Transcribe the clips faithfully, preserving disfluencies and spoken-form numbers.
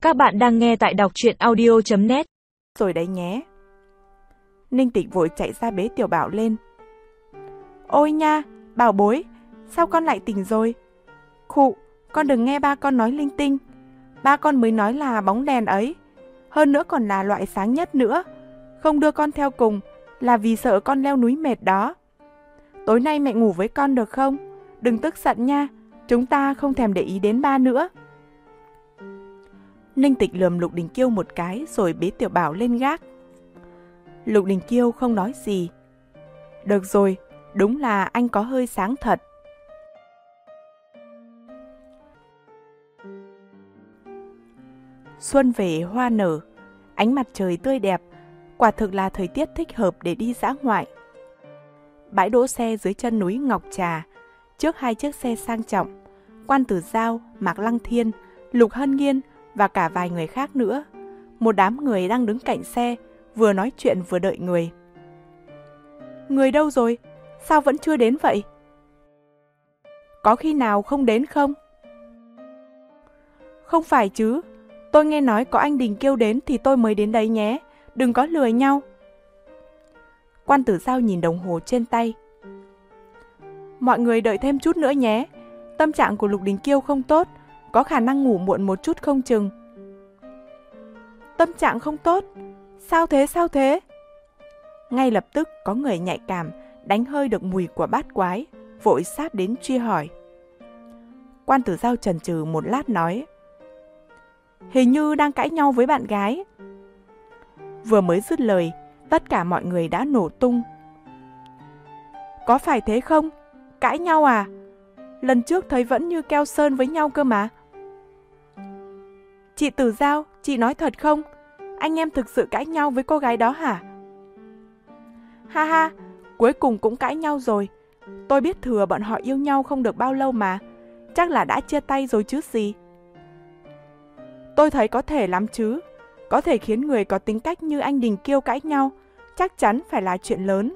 Các bạn đang nghe tại đọc truyện audio chấm net. Rồi đấy nhé. Ninh Tịch vội chạy ra bế Tiểu Bảo lên. Ôi nha, bảo bối, sao con lại tỉnh rồi? Khụ, con đừng nghe ba con nói linh tinh. Ba con mới nói là bóng đèn ấy. Hơn nữa còn là loại sáng nhất nữa. Không đưa con theo cùng là vì sợ con leo núi mệt đó. Tối nay mẹ ngủ với con được không? Đừng tức giận nha, chúng ta không thèm để ý đến ba nữa. Ninh Tịch lườm Lục Đình Kiêu một cái rồi bế Tiểu Bảo lên gác. Lục Đình Kiêu không nói gì. Được rồi, đúng là anh có hơi sáng thật. Xuân về hoa nở, ánh mặt trời tươi đẹp, quả thực là thời tiết thích hợp để đi dã ngoại. Bãi đỗ xe dưới chân núi Ngọc Trà, trước hai chiếc xe sang trọng, Quan Tử Giao, Mạc Lăng Thiên, Lục Hân Nghiên và cả vài người khác nữa. Một đám người đang đứng cạnh xe, vừa nói chuyện vừa đợi người. Người đâu rồi? Sao vẫn chưa đến vậy? Có khi nào không đến không? Không phải chứ, tôi nghe nói có anh Đình Kiêu đến thì tôi mới đến đấy nhé, đừng có lừa nhau. Quan Tử Giao nhìn đồng hồ trên tay. Mọi người đợi thêm chút nữa nhé, tâm trạng của Lục Đình Kiêu không tốt, có khả năng ngủ muộn một chút không chừng. Tâm trạng không tốt? Sao thế sao thế? Ngay lập tức có người nhạy cảm đánh hơi được mùi của bát quái, vội sát đến truy hỏi. Quan Tử Giao chần chừ một lát nói. Hình như đang cãi nhau với bạn gái. Vừa mới dứt lời, tất cả mọi người đã nổ tung. Có phải thế không? Cãi nhau à? Lần trước thấy vẫn như keo sơn với nhau cơ mà. Chị Tử Giao, chị nói thật không? Anh em thực sự cãi nhau với cô gái đó hả? Ha ha, cuối cùng cũng cãi nhau rồi. Tôi biết thừa bọn họ yêu nhau không được bao lâu mà. Chắc là đã chia tay rồi chứ gì. Tôi thấy có thể lắm chứ. Có thể khiến người có tính cách như anh Đình Kiêu cãi nhau, chắc chắn phải là chuyện lớn.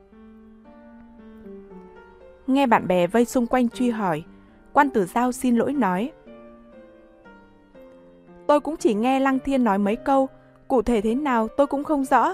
Nghe bạn bè vây xung quanh truy hỏi, Quan Tử Giao xin lỗi nói. Tôi cũng chỉ nghe Lăng Thiên nói mấy câu, cụ thể thế nào tôi cũng không rõ.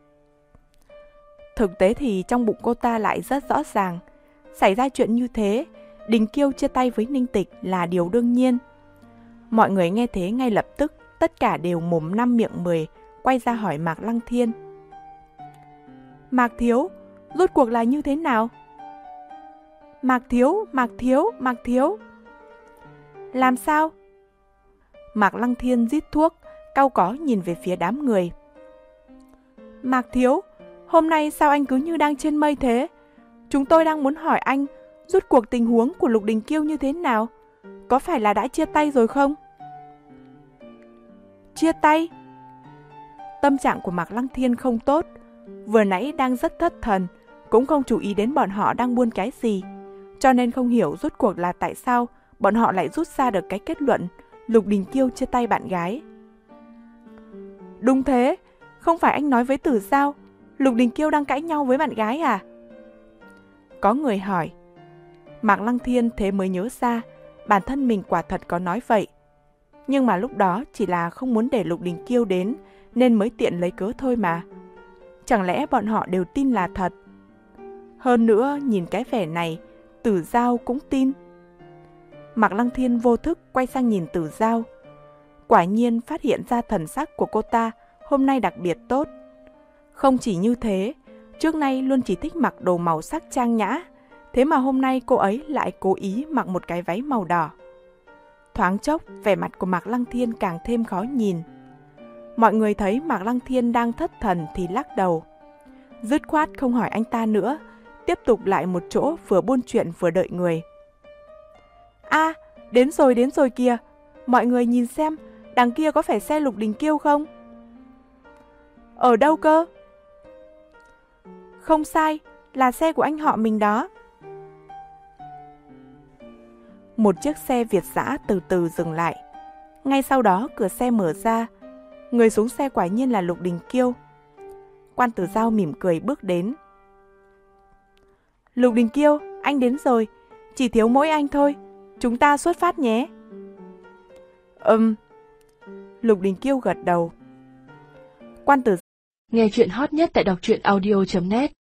Thực tế thì trong bụng cô ta lại rất rõ ràng. Xảy ra chuyện như thế, Đình Kiêu chia tay với Ninh Tịch là điều đương nhiên. Mọi người nghe thế ngay lập tức, tất cả đều mồm năm miệng mười, quay ra hỏi Mạc Lăng Thiên. Mạc Thiếu, rốt cuộc là như thế nào? Mạc Thiếu, Mạc Thiếu, Mạc Thiếu. Làm sao? Mạc Lăng Thiên rít thuốc, cau có nhìn về phía đám người. Mạc Thiếu, hôm nay sao anh cứ như đang trên mây thế? Chúng tôi đang muốn hỏi anh, rốt cuộc tình huống của Lục Đình Kiêu như thế nào? Có phải là đã chia tay rồi không? Chia tay? Tâm trạng của Mạc Lăng Thiên không tốt, vừa nãy đang rất thất thần, cũng không chú ý đến bọn họ đang buôn cái gì, cho nên không hiểu rốt cuộc là tại sao bọn họ lại rút ra được cái kết luận Lục Đình Kiêu chia tay bạn gái. Đúng thế, không phải anh nói với Tử Giao, Lục Đình Kiêu đang cãi nhau với bạn gái à? Có người hỏi. Mạc Lăng Thiên thế mới nhớ ra, bản thân mình quả thật có nói vậy. Nhưng mà lúc đó chỉ là không muốn để Lục Đình Kiêu đến, nên mới tiện lấy cớ thôi mà. Chẳng lẽ bọn họ đều tin là thật? Hơn nữa, nhìn cái vẻ này, Tử Giao cũng tin. Mạc Lăng Thiên vô thức quay sang nhìn Tử Giao. Quả nhiên phát hiện ra thần sắc của cô ta hôm nay đặc biệt tốt. Không chỉ như thế, trước nay luôn chỉ thích mặc đồ màu sắc trang nhã, thế mà hôm nay cô ấy lại cố ý mặc một cái váy màu đỏ. Thoáng chốc, vẻ mặt của Mạc Lăng Thiên càng thêm khó nhìn. Mọi người thấy Mạc Lăng Thiên đang thất thần thì lắc đầu. Dứt khoát không hỏi anh ta nữa, tiếp tục lại một chỗ vừa buôn chuyện vừa đợi người. À, đến rồi đến rồi kìa, mọi người nhìn xem, đằng kia có phải xe Lục Đình Kiêu không? Ở đâu cơ? Không sai, là xe của anh họ mình đó. Một chiếc xe Việt dã từ từ dừng lại. Ngay sau đó cửa xe mở ra, người xuống xe quả nhiên là Lục Đình Kiêu. Quan Tử Giao mỉm cười bước đến. Lục Đình Kiêu, anh đến rồi, chỉ thiếu mỗi anh thôi, chúng ta xuất phát nhé. Ừm. Lục Đình Kiêu gật đầu. Quan Tử Nghe chuyện hot nhất tại đọc truyện audio chấm net